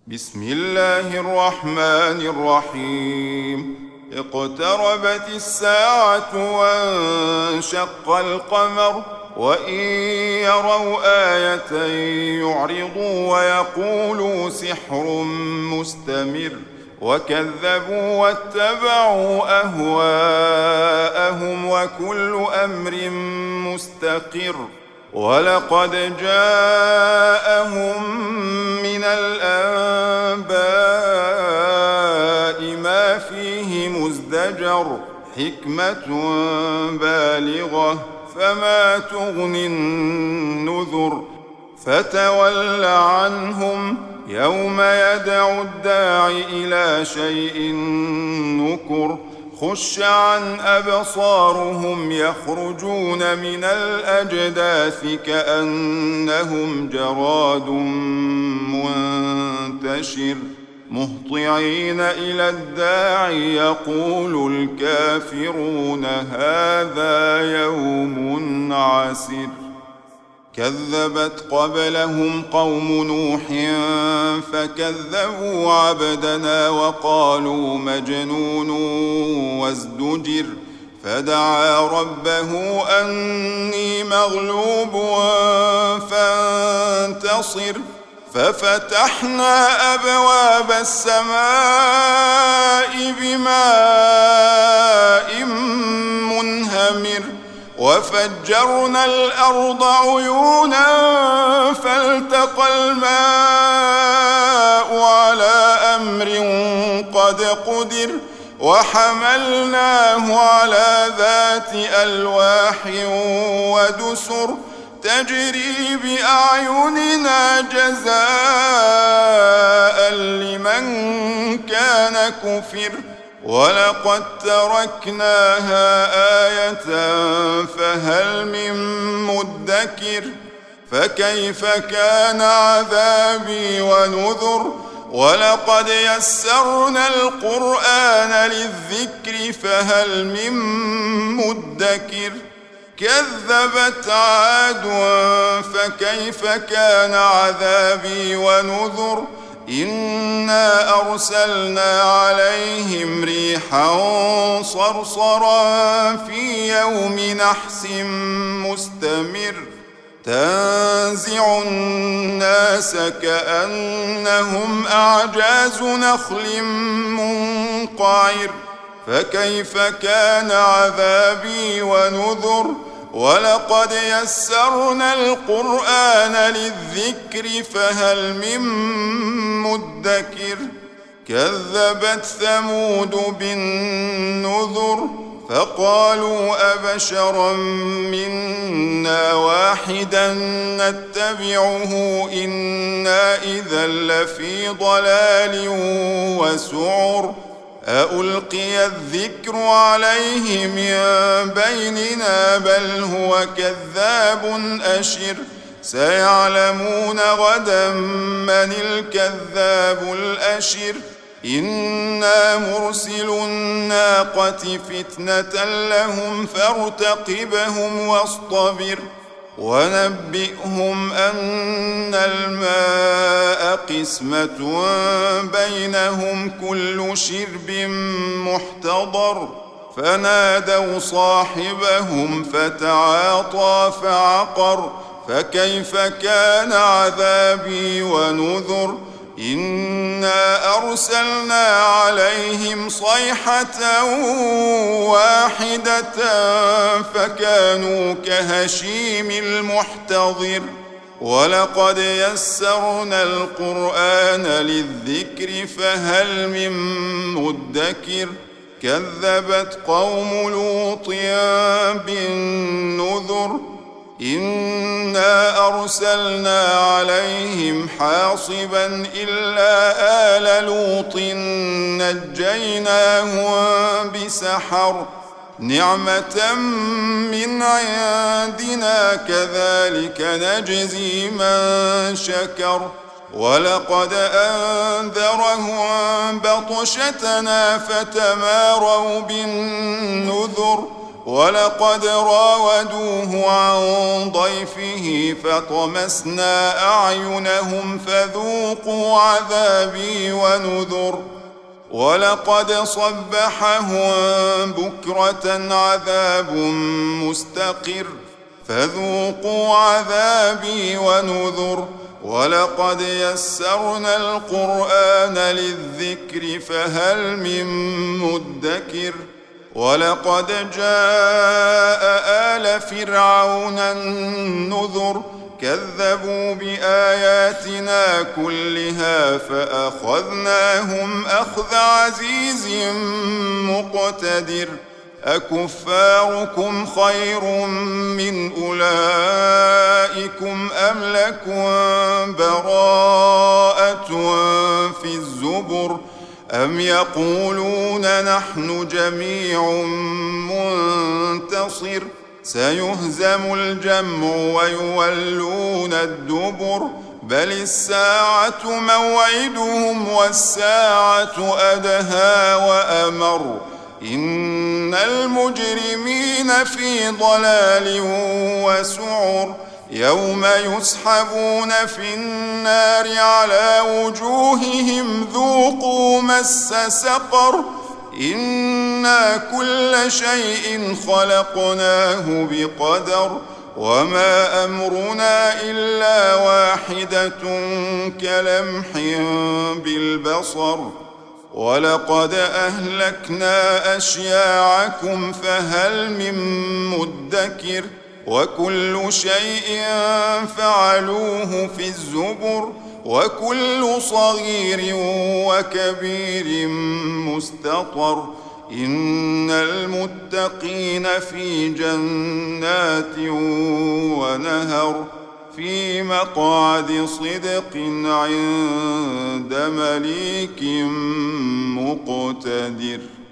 بسم الله الرحمن الرحيم. اقتربت الساعة وانشق القمر وإن يروا آية يعرضوا ويقولوا سحر مستمر وكذبوا واتبعوا أهواءهم وكل أمر مستقر. ولقد جاءهم من الأنباء ما فيه مزدجر حكمة بالغة فما تغني النذر. فتول عنهم يوم يدعو الداع إلى شيء نكر. خش عن أبصارهم يخرجون من الأجداث كأنهم جراد منتشر مهطعين إلى الداع يقول الكافرون هذا يوم عسر. كذبت قبلهم قوم نوح فكذبوا عبدنا وقالوا مجنون وازدجر. فدعا ربه أني مغلوب فانتصر. ففتحنا أبواب السماء بماء منهمر وفجرنا الأرض عيونا فالتقى الماء على أمر قد قدر. وحملناه على ذات ألواح ودسر تجري بأعيننا جزاء لمن كان كفر. ولقد تركناها آية فهل من مدكر. فكيف كان عذابي ونذر. ولقد يسرنا القرآن للذكر فهل من مدكر. كذبت عاد فكيف كان عذابي ونذر. إنا أرسلنا عليهم ريحا صرصرا في يوم نحس مستمر تنزع الناس كأنهم أعجاز نخل منقعر. فكيف كان عذابي ونذر. ولقد يسرنا القرآن للذكر فهل من مدكر. كذبت ثمود بالنذر فقالوا أبشرا منا واحدا نتبعه إنا إذا لفي ضلال وسعر. ألقي الذكر عليه من بيننا بل هو كذاب أشر. سيعلمون غدا من الكذاب الأشر. إنا مرسل الناقة فتنة لهم فارتقبهم واصطبر. ونبئهم أن الماء قسمة بينهم كل شرب محتضر. فنادوا صاحبهم فتعاطى فعقر. فكيف كان عذابي ونذر. إنا أرسلنا عليهم صيحة واحدة فكانوا كهشيم المحتضر. ولقد يسرنا القرآن للذكر فهل من مدكر. كذبت قوم لوط بالنذر إنا أرسلنا عليهم حاصبا إلا آل لوط نجيناهم بسحر نعمة من عندنا كذلك نجزي من شكر. ولقد أنذرهم بطشتنا فتماروا بالنذر. ولقد راودوه عن ضيفه فطمسنا أعينهم فذوقوا عذابي ونذر ولقد صبحهم بكرة عذاب مستقر فذوقوا عذابي ونذر ولقد يسرنا القرآن للذكر فهل من مدكر ولقد جاء آل فرعون النذر كذبوا بآياتنا كلها فأخذناهم أخذ عزيز مقتدر أكفاركم خير من أولئكم أم لكم براءة في الزبر أم يقولون نحن جميع منتصر سيهزم الجمع ويولون الدبر بل الساعة موعدهم والساعة أدهى وأمر إن المجرمين في ضلال وسعر يوم يسحبون في النار على وجوههم ذوقوا مس سقر إنا كل شيء خلقناه بقدر وما أمرنا إلا واحدة كلمح بالبصر ولقد أهلكنا أشياعكم فهل من مدكر وكل شيء فعلوه في الزبر وكل صغير وكبير مستطر إن المتقين في جنات ونهر في مقعد صدق عند مليك مقتدر.